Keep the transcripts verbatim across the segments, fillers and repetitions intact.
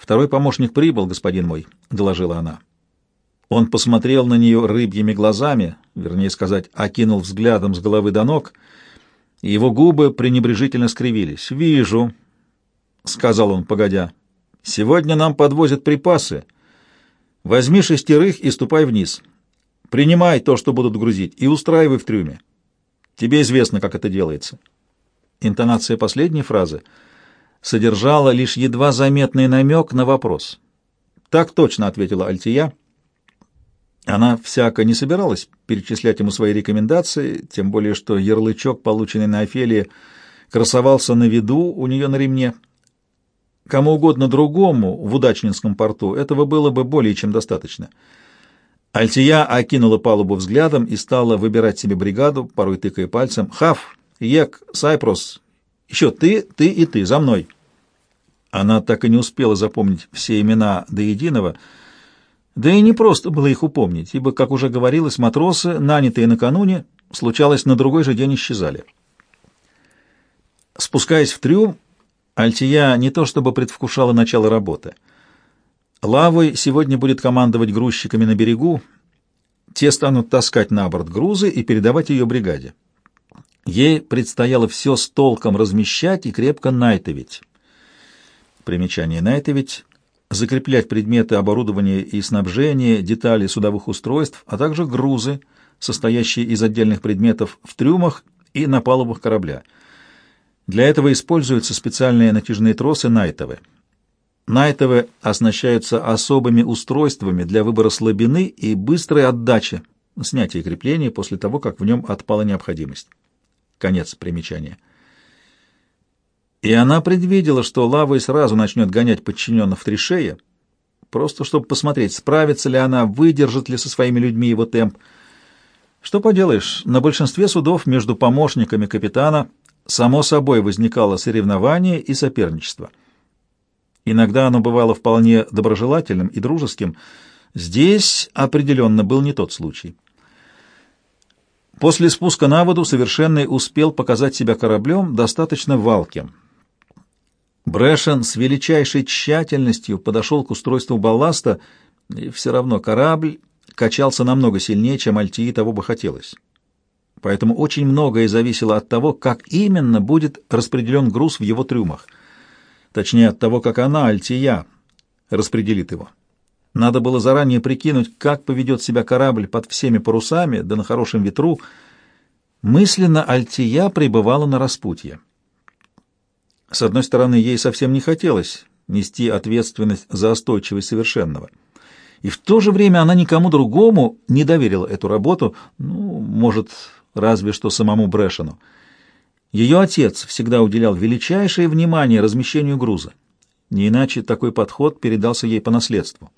«Второй помощник прибыл, господин мой», — доложила она. Он посмотрел на нее рыбьими глазами, вернее сказать, окинул взглядом с головы до ног, и его губы пренебрежительно скривились. «Вижу», — сказал он, погодя, — «сегодня нам подвозят припасы. Возьми шестерых и ступай вниз. Принимай то, что будут грузить, и устраивай в трюме. Тебе известно, как это делается». Интонация последней фразы содержала лишь едва заметный намек на вопрос. «Так точно», — ответила Альтия. Она всяко не собиралась перечислять ему свои рекомендации, тем более что ярлычок, полученный на Офелии, красовался на виду у нее на ремне. Кому угодно другому в удачнинском порту этого было бы более чем достаточно. Альтия окинула палубу взглядом и стала выбирать себе бригаду, порой тыкая пальцем. «Хаф, Ек, Сайпрос, еще ты, ты и ты, за мной!» Она так и не успела запомнить все имена до единого, да и не просто было их упомнить, ибо, как уже говорилось, матросы, нанятые накануне, случалось, на другой же день исчезали. Спускаясь в трюм, Альтия не то чтобы предвкушала начало работы. Лавой сегодня будет командовать грузчиками на берегу, те станут таскать на борт грузы и передавать ее бригаде. Ей предстояло все с толком размещать и крепко найтовить. Примечание: найтовить — закреплять предметы оборудования и снабжения, детали судовых устройств, а также грузы, состоящие из отдельных предметов в трюмах и на палубах корабля. Для этого используются специальные натяжные тросы найтовы. Найтовы оснащаются особыми устройствами для выбора слабины и быстрой отдачи, снятия крепления после того, как в нем отпала необходимость. Конец примечания. И она предвидела, что Лавой сразу начнет гонять подчиненных в трешее, просто чтобы посмотреть, справится ли она, выдержит ли со своими людьми его темп. Что поделаешь, на большинстве судов между помощниками капитана само собой возникало соревнование и соперничество. Иногда оно бывало вполне доброжелательным и дружеским. Здесь определенно был не тот случай. После спуска на воду Совершенный успел показать себя кораблем достаточно валким. Брэшен с величайшей тщательностью подошел к устройству балласта, и все равно корабль качался намного сильнее, чем Альтии того бы хотелось. Поэтому очень многое зависело от того, как именно будет распределен груз в его трюмах. Точнее, от того, как она, Альтия, распределит его. Надо было заранее прикинуть, как поведет себя корабль под всеми парусами, да на хорошем ветру. Мысленно Альтия пребывала на распутье. С одной стороны, ей совсем не хотелось нести ответственность за остойчивость Совершенного. И в то же время она никому другому не доверила эту работу, ну, может, разве что самому Брэшену. Ее отец всегда уделял величайшее внимание размещению груза. Не иначе такой подход передался ей по наследству.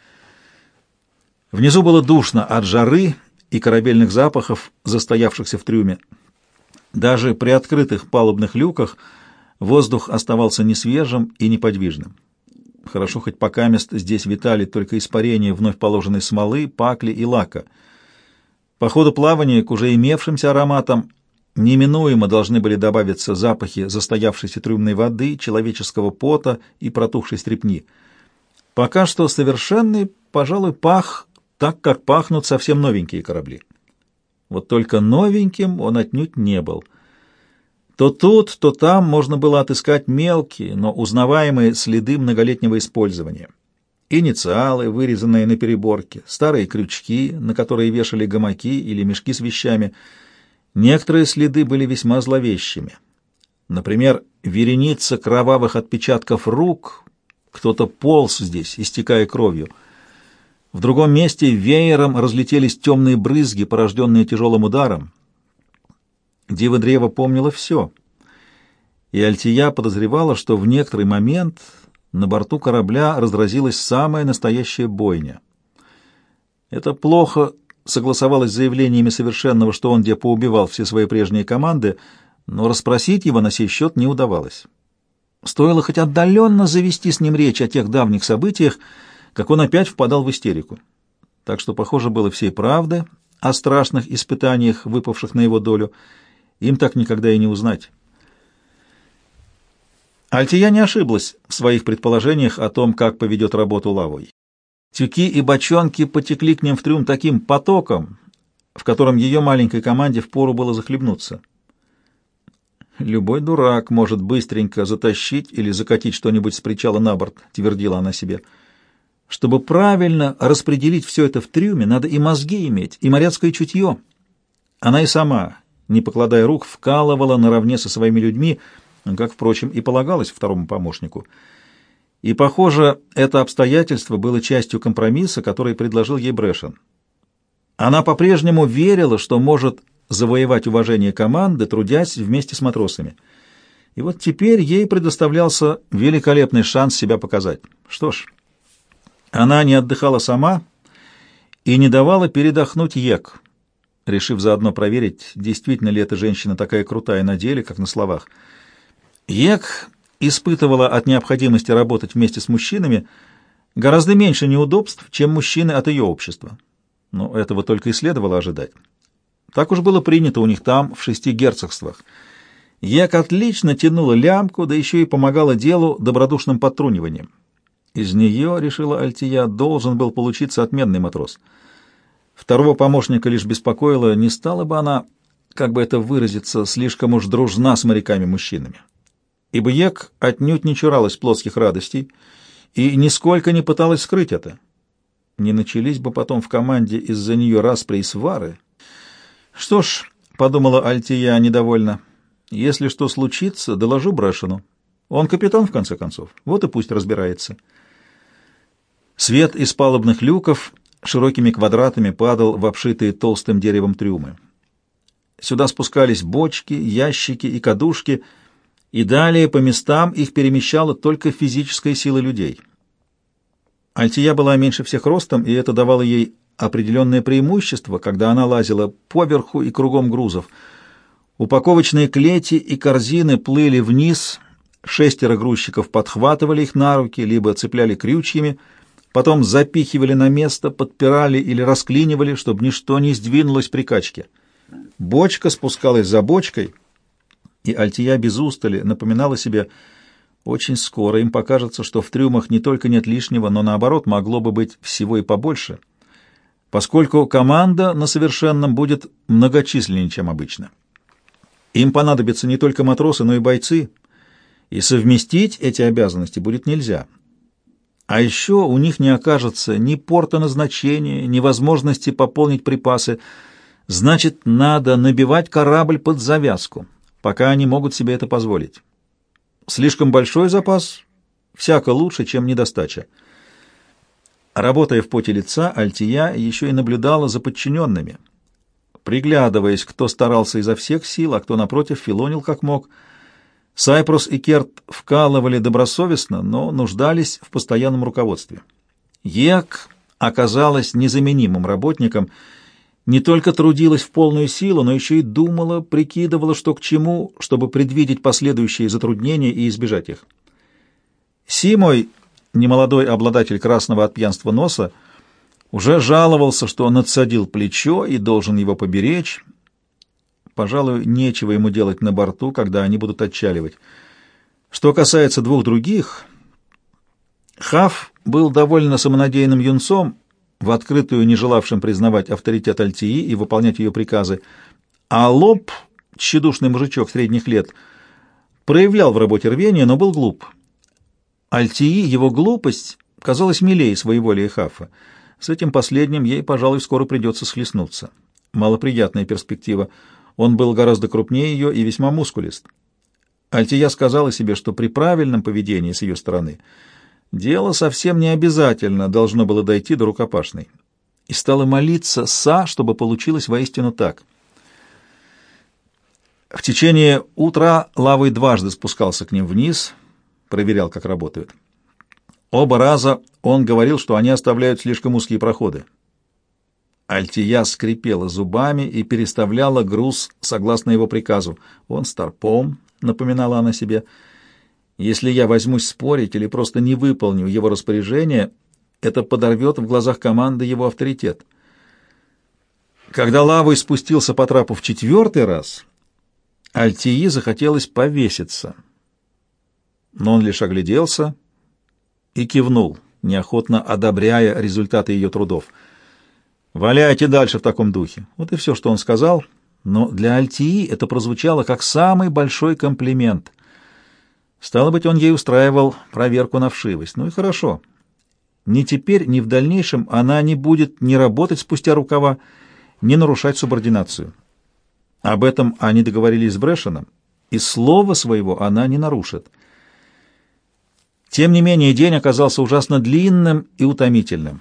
Внизу было душно от жары и корабельных запахов, застоявшихся в трюме. Даже при открытых палубных люках воздух оставался несвежим и неподвижным. Хорошо, хоть покамест здесь витали только испарения вновь положенной смолы, пакли и лака. По ходу плавания к уже имевшимся ароматам неминуемо должны были добавиться запахи застоявшейся трюмной воды, человеческого пота и протухшей стрепни. Пока что Совершенный, пожалуй, пах так, как пахнут совсем новенькие корабли. Вот только новеньким он отнюдь не был. То тут, то там можно было отыскать мелкие, но узнаваемые следы многолетнего использования. Инициалы, вырезанные на переборке, старые крючки, на которые вешали гамаки или мешки с вещами. Некоторые следы были весьма зловещими. Например, вереница кровавых отпечатков рук, кто-то полз здесь, истекая кровью. В другом месте веером разлетелись темные брызги, порожденные тяжелым ударом. Дива Древа помнила все, и Альтия подозревала, что в некоторый момент на борту корабля разразилась самая настоящая бойня. Это плохо согласовалось с заявлениями Совершенного, что он где поубивал все свои прежние команды, но расспросить его на сей счет не удавалось. Стоило хоть отдаленно завести с ним речь о тех давних событиях, как он опять впадал в истерику. Так что, похоже, было всей правды о страшных испытаниях, выпавших на его долю, им так никогда и не узнать. Альтия не ошиблась в своих предположениях о том, как поведет работу Лавой. Тюки и бочонки потекли к ним в трюм таким потоком, в котором ее маленькой команде впору было захлебнуться. «Любой дурак может быстренько затащить или закатить что-нибудь с причала на борт», — твердила она себе. «Чтобы правильно распределить все это в трюме, надо и мозги иметь, и моряцкое чутье». Она и сама, не покладая рук, вкалывала наравне со своими людьми, как, впрочем, и полагалось второму помощнику. И, похоже, это обстоятельство было частью компромисса, который предложил ей Брэшен. Она по-прежнему верила, что может завоевать уважение команды, трудясь вместе с матросами. И вот теперь ей предоставлялся великолепный шанс себя показать. Что ж, она не отдыхала сама и не давала передохнуть Йек, решив заодно проверить, действительно ли эта женщина такая крутая на деле, как на словах. Йек испытывала от необходимости работать вместе с мужчинами гораздо меньше неудобств, чем мужчины от ее общества. Но этого только и следовало ожидать. Так уж было принято у них там, в шести герцогствах. Йек отлично тянула лямку, да еще и помогала делу добродушным подтруниванием. Из нее, решила Альтия, должен был получиться отменный матрос. Второго помощника лишь беспокоило, не стала бы она, как бы это выразиться, слишком уж дружна с моряками-мужчинами. Ибо Йек отнюдь не чуралась плотских радостей и нисколько не пыталась скрыть это. Не начались бы потом в команде из-за нее распри и свары. «Что ж», — подумала Альтия недовольно, — «если что случится, доложу Брэшену. Он капитан, в конце концов, вот и пусть разбирается». Свет из палубных люков широкими квадратами падал в обшитые толстым деревом трюмы. Сюда спускались бочки, ящики и кадушки, и далее по местам их перемещала только физическая сила людей. Альтия была меньше всех ростом, и это давало ей определенное преимущество, когда она лазила поверху и кругом грузов. Упаковочные клети и корзины плыли вниз, шестеро грузчиков подхватывали их на руки, либо цепляли крючьями, потом запихивали на место, подпирали или расклинивали, чтобы ничто не сдвинулось при качке. Бочка спускалась за бочкой, и Альтия без устали напоминала себе, очень скоро им покажется, что в трюмах не только нет лишнего, но наоборот могло бы быть всего и побольше, поскольку команда на совершенном будет многочисленнее, чем обычно. Им понадобятся не только матросы, но и бойцы, и совместить эти обязанности будет нельзя. А еще у них не окажется ни порта назначения, ни возможности пополнить припасы. Значит, надо набивать корабль под завязку, пока они могут себе это позволить. Слишком большой запас всяко лучше, чем недостача. Работая в поте лица, Альтия еще и наблюдала за подчиненными, приглядываясь, кто старался изо всех сил, а кто, напротив, филонил как мог. Сайпрос и Керт вкалывали добросовестно, но нуждались в постоянном руководстве. Йек оказалась незаменимым работником, не только трудилась в полную силу, но еще и думала, прикидывала, что к чему, чтобы предвидеть последующие затруднения и избежать их. Симой, немолодой обладатель красного от пьянства носа, уже жаловался, что он надсадил плечо и должен его поберечь. Пожалуй, нечего ему делать на борту, когда они будут отчаливать. Что касается двух других, Хаф был довольно самонадеянным юнцом, в открытую не желавшим признавать авторитет Альтии и выполнять ее приказы, а Лоб, тщедушный мужичок средних лет, проявлял в работе рвение, но был глуп. Альтии его глупость казалась милее своеволия Хафа. С этим последним ей, пожалуй, скоро придется схлестнуться. Малоприятная перспектива. Он был гораздо крупнее ее и весьма мускулист. Альтия сказала себе, что при правильном поведении с ее стороны дело совсем не обязательно должно было дойти до рукопашной, и стала молиться Са, чтобы получилось воистину так. В течение утра Лавой дважды спускался к ним вниз, проверял, как работают. Оба раза он говорил, что они оставляют слишком узкие проходы. Альтия скрипела зубами и переставляла груз согласно его приказу. «Он старпом», — напоминала она себе. «Если я возьмусь спорить или просто не выполню его распоряжение, это подорвет в глазах команды его авторитет». Когда Лавой спустился по трапу в четвертый раз, Альтии захотелось повеситься. но он лишь огляделся и кивнул, неохотно одобряя результаты ее трудов. «Валяйте дальше в таком духе». Вот и все, что он сказал, но для Альтии это прозвучало как самый большой комплимент. Стало быть, он ей устраивал проверку на вшивость. Ну и хорошо. Ни теперь, ни в дальнейшем она не будет ни работать спустя рукава, ни нарушать субординацию. Об этом они договорились с Брэшеном, и слова своего она не нарушит. Тем не менее, день оказался ужасно длинным и утомительным.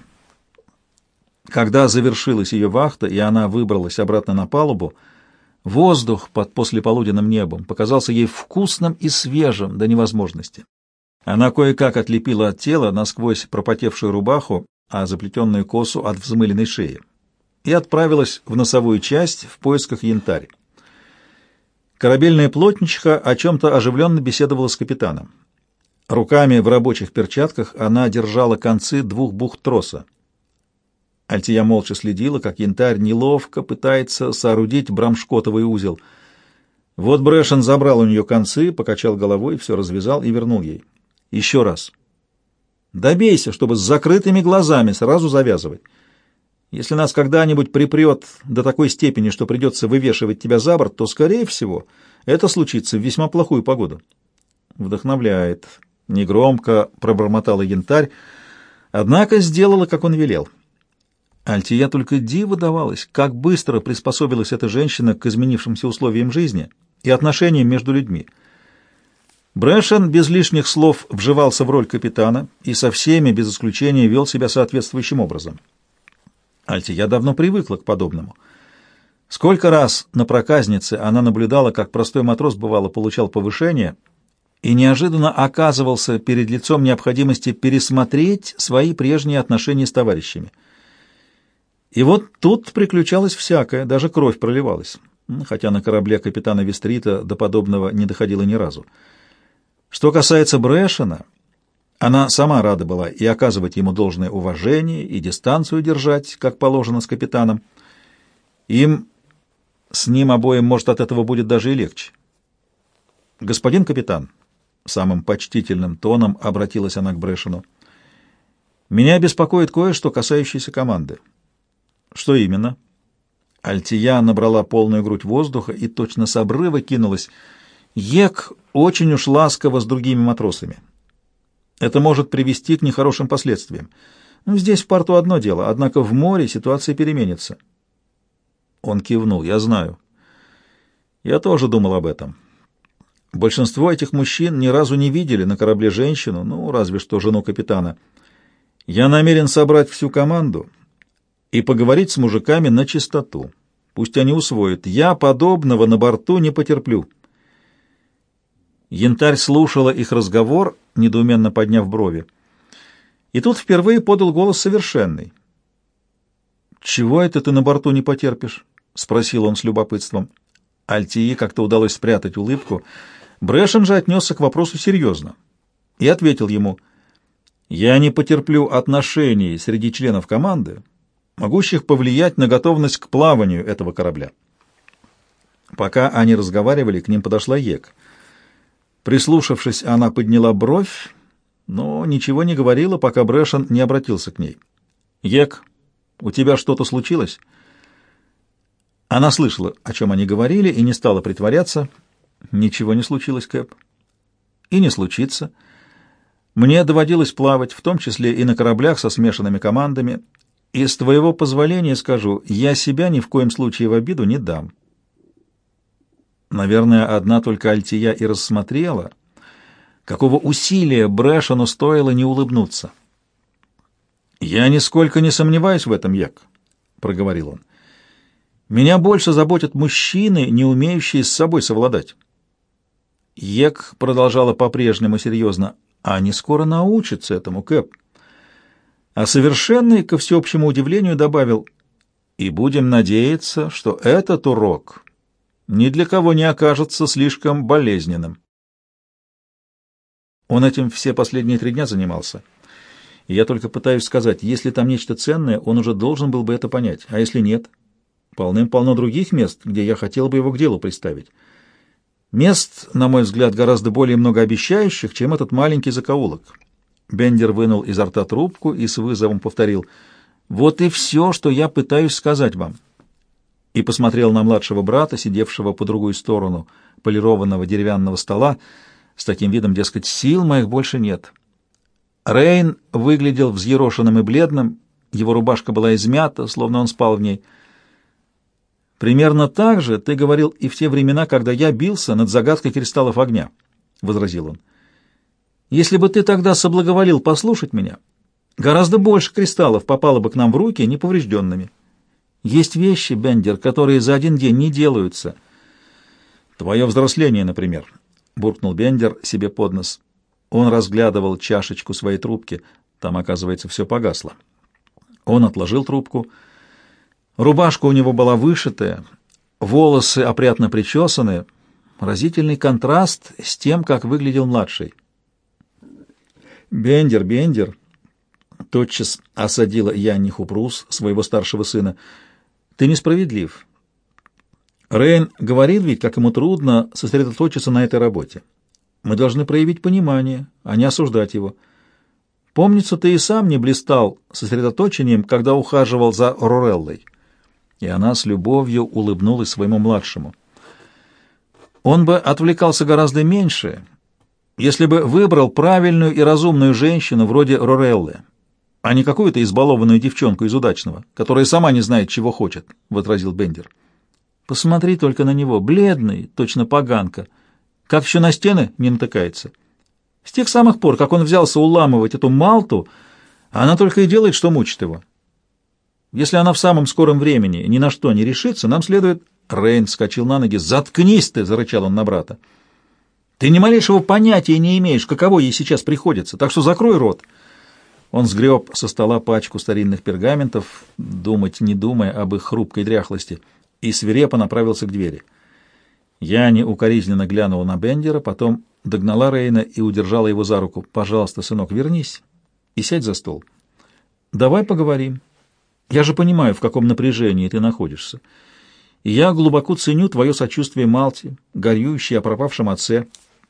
Когда завершилась ее вахта, и она выбралась обратно на палубу, воздух под послеполуденным небом показался ей вкусным и свежим до невозможности. Она кое-как отлепила от тела насквозь пропотевшую рубаху, а заплетенную косу от взмыленной шеи, и отправилась в носовую часть в поисках Янтарь. Корабельная плотничиха о чем-то оживленно беседовала с капитаном. Руками в рабочих перчатках она держала концы двух бухт троса. Альтия молча следила, как Янтарь неловко пытается соорудить брамшкотовый узел. Вот Брэшен забрал у нее концы, покачал головой, все развязал и вернул ей. Еще раз. Добейся, чтобы с закрытыми глазами сразу завязывать. Если нас когда-нибудь припрет до такой степени, что придется вывешивать тебя за борт, то, скорее всего, это случится в весьма плохую погоду. Вдохновляет. Негромко пробормотала Янтарь, однако сделала, как он велел. Альтия только диву давалась, как быстро приспособилась эта женщина к изменившимся условиям жизни и отношениям между людьми. Брэшен без лишних слов вживался в роль капитана и со всеми, без исключения, вел себя соответствующим образом. Альтия давно привыкла к подобному. Сколько раз на проказнице она наблюдала, как простой матрос, бывало, получал повышение и неожиданно оказывался перед лицом необходимости пересмотреть свои прежние отношения с товарищами. И вот тут приключалось всякое, даже кровь проливалась, хотя на корабле капитана Вестрита до подобного не доходило ни разу. Что касается Брэшена, она сама рада была и оказывать ему должное уважение, и дистанцию держать, как положено, с капитаном. Им, с ним обоим, может, от этого будет даже и легче. «Господин капитан», — самым почтительным тоном обратилась она к Брэшену, — «меня беспокоит кое-что, касающееся команды». «Что именно?» Альтия набрала полную грудь воздуха и точно с обрыва кинулась. Ек очень уж ласково с другими матросами. Это может привести к нехорошим последствиям. Ну, здесь в порту одно дело, однако в море ситуация переменится. Он кивнул. «Я знаю. Я тоже думал об этом. Большинство этих мужчин ни разу не видели на корабле женщину, ну, разве что жену капитана. Я намерен собрать всю команду и поговорить с мужиками на чистоту. Пусть они усвоят. Я подобного на борту не потерплю». Янтарь слушала их разговор, недоуменно подняв брови. И тут впервые подал голос совершенный. «Чего это ты на борту не потерпишь?» — спросил он с любопытством. Альтии как-то удалось спрятать улыбку. Брэшен же отнесся к вопросу серьезно и ответил ему: «Я не потерплю отношений среди членов команды, могущих повлиять на готовность к плаванию этого корабля». Пока они разговаривали, к ним подошла Ек. Прислушавшись, она подняла бровь, но ничего не говорила, пока Брэшен не обратился к ней. «Ек, у тебя что-то случилось?» Она слышала, о чем они говорили, и не стала притворяться. «Ничего не случилось, Кэп. И не случится. Мне доводилось плавать, в том числе и на кораблях со смешанными командами, и с твоего позволения скажу, я себя ни в коем случае в обиду не дам». Наверное, одна только Альтия и рассмотрела, какого усилия Брэшену стоило не улыбнуться. «Я нисколько не сомневаюсь в этом, Ек», — проговорил он. «Меня больше заботят мужчины, не умеющие с собой совладать». Ек продолжала по-прежнему серьезно: «А они скоро научатся этому, Кэп». А совершенный, ко всеобщему удивлению, добавил: «И будем надеяться, что этот урок ни для кого не окажется слишком болезненным». Он этим все последние три дня занимался. И я только пытаюсь сказать, если там нечто ценное, он уже должен был бы это понять. А если нет? Полным-полно других мест, где я хотел бы его к делу приставить. Мест, на мой взгляд, гораздо более многообещающих, чем этот маленький закоулок. Бендер вынул изо рта трубку и с вызовом повторил: «Вот и все, что я пытаюсь сказать вам». И посмотрел на младшего брата, сидевшего по другую сторону полированного деревянного стола, с таким видом, дескать, сил моих больше нет. Рейн выглядел взъерошенным и бледным, его рубашка была измята, словно он спал в ней. «Примерно так же ты говорил и в те времена, когда я бился над загадкой кристаллов огня», — возразил он. «Если бы ты тогда соблаговолил послушать меня, гораздо больше кристаллов попало бы к нам в руки неповрежденными. Есть вещи, Бендер, которые за один день не делаются». «Твое взросление, например», — буркнул Бендер себе под нос. Он разглядывал чашечку своей трубки. Там, оказывается, все погасло. Он отложил трубку. Рубашка у него была вышитая, волосы опрятно причесаны. Разительный контраст с тем, как выглядел младший. «Бендер, Бендер!» — тотчас осадила Янни Хупрус, своего старшего сына. «Ты несправедлив. Рейн говорит ведь, как ему трудно сосредоточиться на этой работе. Мы должны проявить понимание, а не осуждать его. Помнится, ты и сам не блистал сосредоточением, когда ухаживал за Рореллой». И она с любовью улыбнулась своему младшему. «Он бы отвлекался гораздо меньше, если бы выбрал правильную и разумную женщину вроде Рореллы, а не какую-то избалованную девчонку из удачного, которая сама не знает, чего хочет», — возразил Бендер. «Посмотри только на него, бледный, точно поганка, как еще на стены не натыкается. С тех самых пор, как он взялся уламывать эту Малту, она только и делает, что мучит его. Если она в самом скором времени ни на что не решится, нам следует...» Рейн вскочил на ноги. «Заткнись ты!» — зарычал он на брата. «Ты ни малейшего понятия не имеешь, каково ей сейчас приходится, так что закрой рот». Он сгреб со стола пачку старинных пергаментов, думать не думая об их хрупкой дряхлости, и свирепо направился к двери. Янни укоризненно глянула на Бендера, потом догнала Рейна и удержала его за руку. «Пожалуйста, сынок, вернись и сядь за стол. Давай поговорим. Я же понимаю, в каком напряжении ты находишься. И я глубоко ценю твое сочувствие Малте, горюющей о пропавшем отце.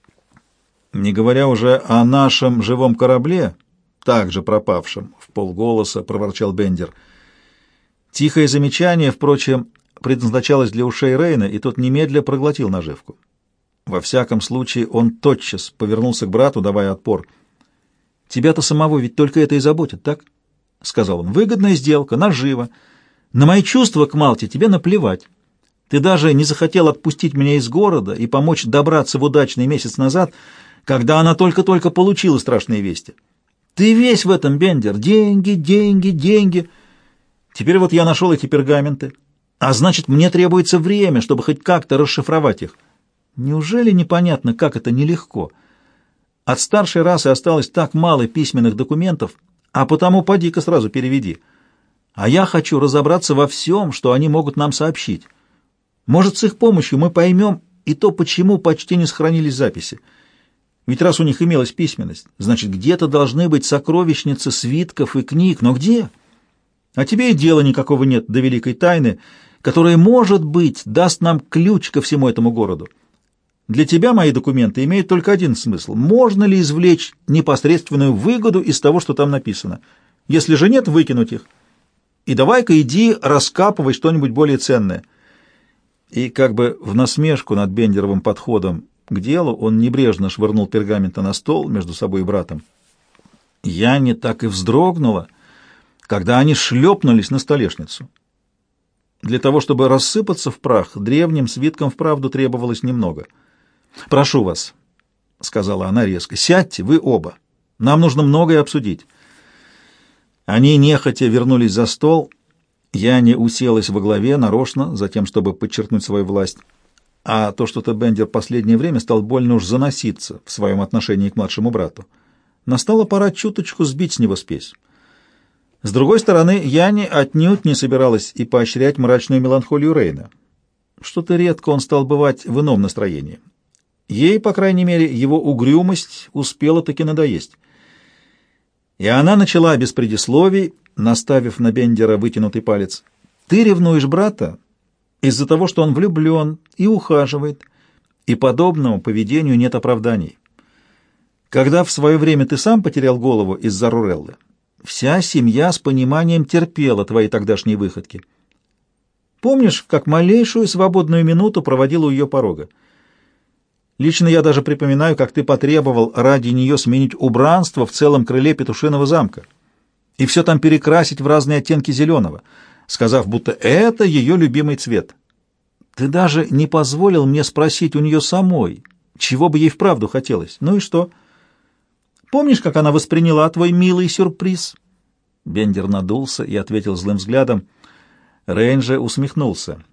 Не говоря уже о нашем живом корабле, также пропавшем», — в полголоса проворчал Бендер. Тихое замечание, впрочем, предназначалось для ушей Рейна, и тот немедля проглотил наживку. Во всяком случае, он тотчас повернулся к брату, давая отпор. «Тебя-то самого ведь только это и заботит, так?» — сказал он. «Выгодная сделка, нажива. На мои чувства к Малте тебе наплевать. Ты даже не захотел отпустить меня из города и помочь добраться в удачный месяц назад, когда она только-только получила страшные вести. Ты весь в этом, Бендер. Деньги, деньги, деньги. Теперь вот я нашел эти пергаменты. А значит, мне требуется время, чтобы хоть как-то расшифровать их. Неужели непонятно, как это нелегко? От старшей расы осталось так мало письменных документов, а потому поди-ка сразу переведи. А я хочу разобраться во всем, что они могут нам сообщить. Может, с их помощью мы поймем и то, почему почти не сохранились записи. Ведь раз у них имелась письменность, значит, где-то должны быть сокровищницы свитков и книг. Но где? А тебе и дела никакого нет до великой тайны, которая, может быть, даст нам ключ ко всему этому городу. Для тебя мои документы имеют только один смысл. Можно ли извлечь непосредственную выгоду из того, что там написано? Если же нет, выкинуть их. И давай-ка иди раскапывай что-нибудь более ценное». И как бы в насмешку над Бендеровым подходом к делу он небрежно швырнул пергаменты на стол между собой и братом. Янни так и вздрогнула, когда они шлепнулись на столешницу. Для того, чтобы рассыпаться в прах, древним свиткам вправду требовалось немного. «Прошу вас», — сказала она резко, — «сядьте, вы оба. Нам нужно многое обсудить». Они нехотя вернулись за стол. Янни уселась во главе нарочно, затем, чтобы подчеркнуть свою власть. А то что-то Бендер последнее время стал больно уж заноситься в своем отношении к младшему брату. Настала пора чуточку сбить с него спесь. С другой стороны, Янни отнюдь не собиралась и поощрять мрачную меланхолию Рейна. Что-то редко он стал бывать в ином настроении. Ей, по крайней мере, его угрюмость успела таки надоесть. И она начала без предисловий, наставив на Бендера вытянутый палец. «Ты ревнуешь брата из-за того, что он влюблен и ухаживает, и подобному поведению нет оправданий. Когда в свое время ты сам потерял голову из-за Руреллы, вся семья с пониманием терпела твои тогдашние выходки. Помнишь, как малейшую свободную минуту проводил у ее порога? Лично я даже припоминаю, как ты потребовал ради нее сменить убранство в целом крыле Петушиного замка и все там перекрасить в разные оттенки зеленого, сказав, будто это ее любимый цвет. Ты даже не позволил мне спросить у нее самой, чего бы ей вправду хотелось. Ну и что? Помнишь, как она восприняла твой милый сюрприз?» Бендер надулся и ответил злым взглядом. Рейн же усмехнулся.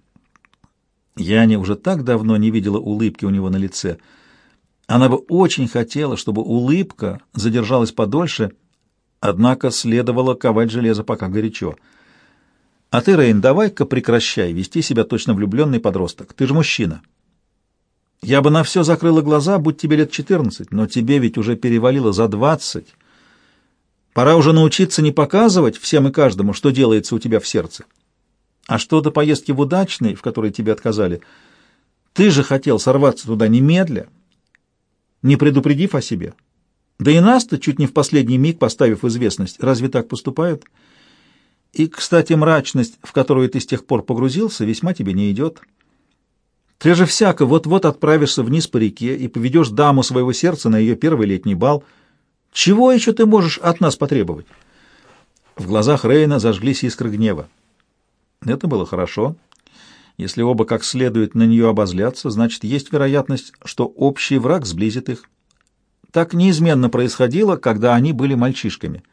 Яне уже так давно не видела улыбки у него на лице. Она бы очень хотела, чтобы улыбка задержалась подольше, однако следовало ковать железо пока горячо. «А ты, Рейн, давай-ка прекращай вести себя точно влюбленный подросток. Ты же мужчина. Я бы на все закрыла глаза, будь тебе лет четырнадцать, но тебе ведь уже перевалило за двадцать. Пора уже научиться не показывать всем и каждому, что делается у тебя в сердце. А что до поездки в Удачный, в которой тебе отказали, ты же хотел сорваться туда немедля, не предупредив о себе. Да и нас-то чуть не в последний миг поставив в известность. Разве так поступают? И, кстати, мрачность, в которую ты с тех пор погрузился, весьма тебе не идет. Ты же всяко вот-вот отправишься вниз по реке и поведешь даму своего сердца на ее первый летний бал. Чего еще ты можешь от нас потребовать?» В глазах Рейна зажглись искры гнева. Это было хорошо. Если оба как следует на нее обозлятся, значит, есть вероятность, что общий враг сблизит их. Так неизменно происходило, когда они были мальчишками.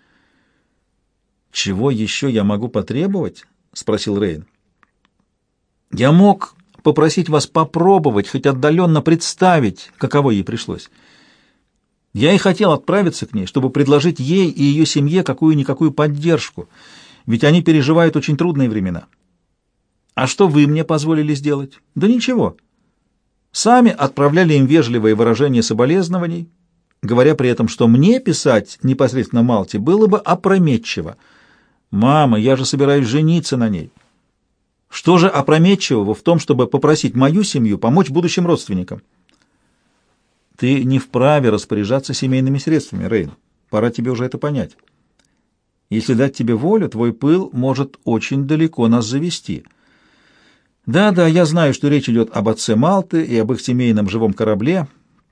«Чего еще я могу потребовать?» — спросил Рейн. «Я мог попросить вас попробовать, хоть отдаленно представить, каково ей пришлось. Я и хотел отправиться к ней, чтобы предложить ей и ее семье какую-никакую поддержку, ведь они переживают очень трудные времена. А что вы мне позволили сделать? Да ничего. Сами отправляли им вежливые выражения соболезнований, говоря при этом, что мне писать непосредственно Малте было бы опрометчиво. Мама, я же собираюсь жениться на ней. Что же опрометчивого в том, чтобы попросить мою семью помочь будущим родственникам? Ты не вправе распоряжаться семейными средствами, Рейн. Пора тебе уже это понять. Если дать тебе волю, твой пыл может очень далеко нас завести. Да-да, я знаю, что речь идет об отце Малты и об их семейном живом корабле.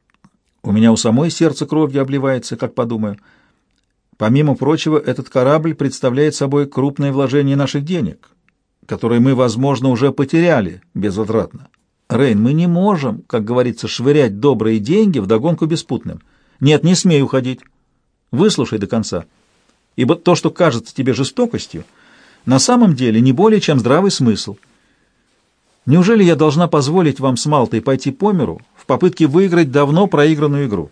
У меня у самой сердце кровью обливается, как подумаю. Помимо прочего, этот корабль представляет собой крупное вложение наших денег, которые мы, возможно, уже потеряли безвозвратно. Рейн, мы не можем, как говорится, швырять добрые деньги вдогонку беспутным. Нет, не смей уходить. Выслушай до конца. Ибо то, что кажется тебе жестокостью, на самом деле не более чем здравый смысл. Неужели я должна позволить вам с Малтой пойти по миру в попытке выиграть давно проигранную игру?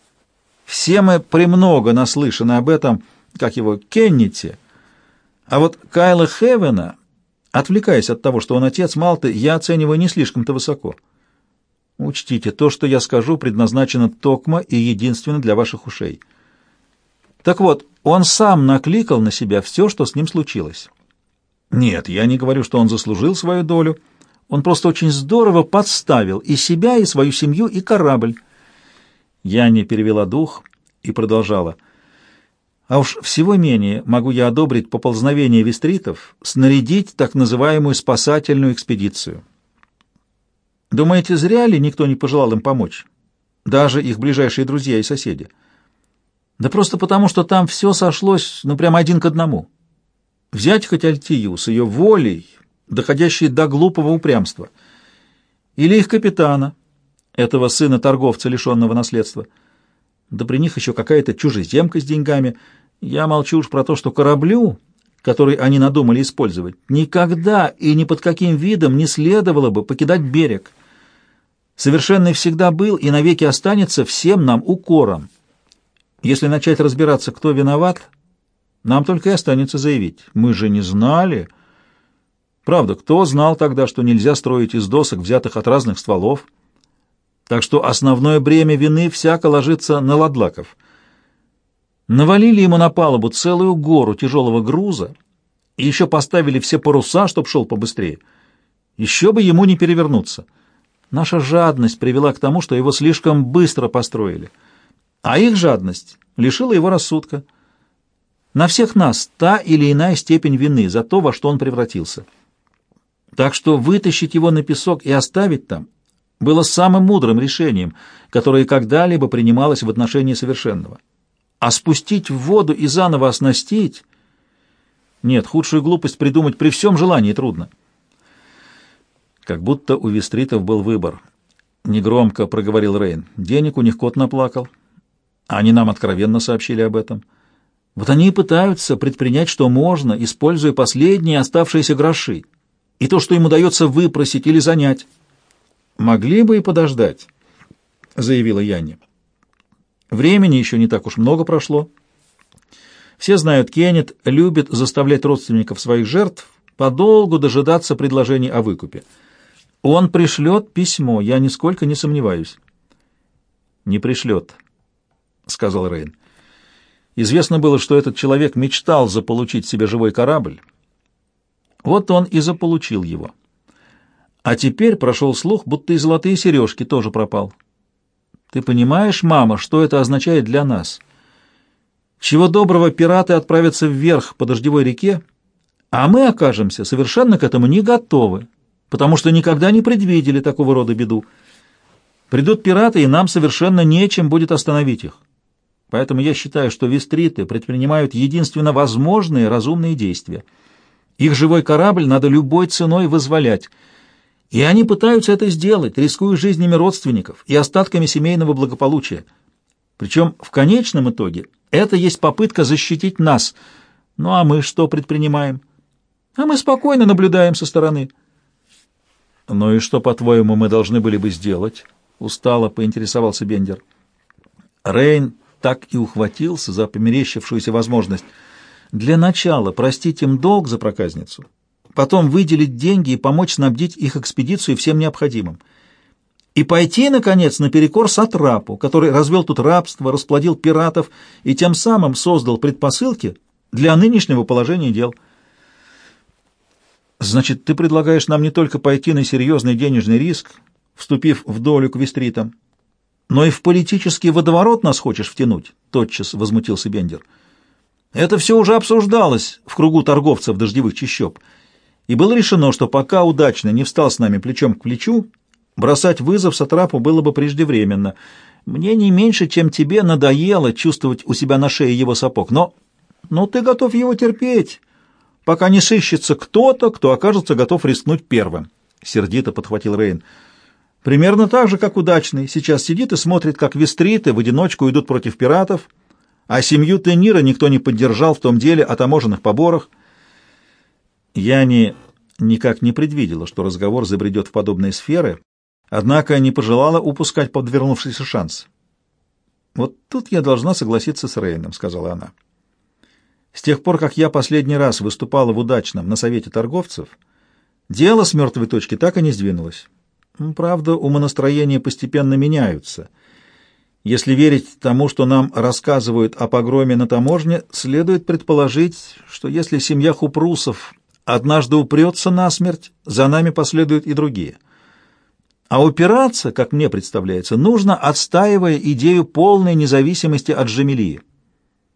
Все мы премного наслышаны об этом, как его, Кеннити. А вот Кайла Хевена, отвлекаясь от того, что он отец Малты, я оцениваю не слишком-то высоко. Учтите, то, что я скажу, предназначено токмо и единственно для ваших ушей. Так вот, он сам накликал на себя все, что с ним случилось. Нет, я не говорю, что он заслужил свою долю. Он просто очень здорово подставил и себя, и свою семью, и корабль. Я не перевела дух и продолжала. А уж всего менее могу я одобрить поползновение вестритов снарядить так называемую спасательную экспедицию. Думаете, зря ли никто не пожелал им помочь? Даже их ближайшие друзья и соседи. Да просто потому, что там все сошлось, ну, прямо один к одному. Взять хоть Альтию с ее волей, доходящей до глупого упрямства, или их капитана, этого сына торговца, лишенного наследства. Да при них еще какая-то чужеземка с деньгами. Я молчу уж про то, что кораблю, который они надумали использовать, никогда и ни под каким видом не следовало бы покидать берег. Совершенный всегда был и навеки останется всем нам укором. Если начать разбираться, кто виноват, нам только и останется заявить: мы же не знали. Правда, кто знал тогда, что нельзя строить из досок, взятых от разных стволов? Так что основное бремя вины всяко ложится на ладлаков. Навалили ему на палубу целую гору тяжелого груза и еще поставили все паруса, чтоб шел побыстрее. Еще бы ему не перевернуться. Наша жадность привела к тому, что его слишком быстро построили, а их жадность лишила его рассудка. На всех нас та или иная степень вины за то, во что он превратился. Так что вытащить его на песок и оставить там было самым мудрым решением, которое когда-либо принималось в отношении совершенного. А спустить в воду и заново оснастить... Нет, худшую глупость придумать при всем желании трудно. Как будто у вестритов был выбор. Негромко проговорил Рейн. Денег у них кот наплакал. Они нам откровенно сообщили об этом. Вот они и пытаются предпринять, что можно, используя последние оставшиеся гроши, и то, что им удается выпросить или занять. «Могли бы и подождать», — заявила Янни. «Времени еще не так уж много прошло. Все знают, Кеннет любит заставлять родственников своих жертв подолгу дожидаться предложений о выкупе. Он пришлет письмо, я нисколько не сомневаюсь». «Не пришлет», — сказал Рейн. «Известно было, что этот человек мечтал заполучить себе живой корабль. Вот он и заполучил его. А теперь прошел слух, будто и золотые сережки тоже пропал. Ты понимаешь, мама, что это означает для нас? Чего доброго, пираты отправятся вверх по дождевой реке, а мы окажемся совершенно к этому не готовы, потому что никогда не предвидели такого рода беду. Придут пираты, и нам совершенно нечем будет остановить их. Поэтому я считаю, что вестриты предпринимают единственно возможные разумные действия. Их живой корабль надо любой ценой вызволять. И они пытаются это сделать, рискуя жизнями родственников и остатками семейного благополучия. Причем в конечном итоге это есть попытка защитить нас. Ну а мы что предпринимаем? А мы спокойно наблюдаем со стороны. «Ну и что, по-твоему, мы должны были бы сделать?» — устало поинтересовался Бендер. Рейн так и ухватился за померещившуюся возможность. Для начала простить им долг за проказницу, потом выделить деньги и помочь снабдить их экспедицию всем необходимым. И пойти, наконец, наперекор Сатрапу, который развел тут рабство, расплодил пиратов и тем самым создал предпосылки для нынешнего положения дел. «Значит, ты предлагаешь нам не только пойти на серьезный денежный риск, вступив в долю к вестритам, но и в политический водоворот нас хочешь втянуть?» — тотчас возмутился Бендер. «Это все уже обсуждалось в кругу торговцев дождевых чащоб, и было решено, что пока удачно не встал с нами плечом к плечу, бросать вызов Сатрапу было бы преждевременно. Мне не меньше, чем тебе, надоело чувствовать у себя на шее его сапог, но, но ты готов его терпеть, пока не сыщется кто-то, кто окажется готов рискнуть первым», — сердито подхватил Рейн. «Примерно так же, как удачный. Сейчас сидит и смотрит, как вестриты в одиночку идут против пиратов, а семью Тенира никто не поддержал в том деле о таможенных поборах». Яни никак не предвидела, что разговор забредет в подобные сферы, однако не пожелала упускать подвернувшийся шанс. «Вот тут я должна согласиться с Рейном», — сказала она. «С тех пор, как я последний раз выступала в удачном на совете торговцев, дело с мертвой точки так и не сдвинулось. Правда, умонастроения постепенно меняются. Если верить тому, что нам рассказывают о погроме на таможне, следует предположить, что если семья Хупрусов однажды упрется насмерть, за нами последуют и другие. А упираться, как мне представляется, нужно, отстаивая идею полной независимости от Джамилии.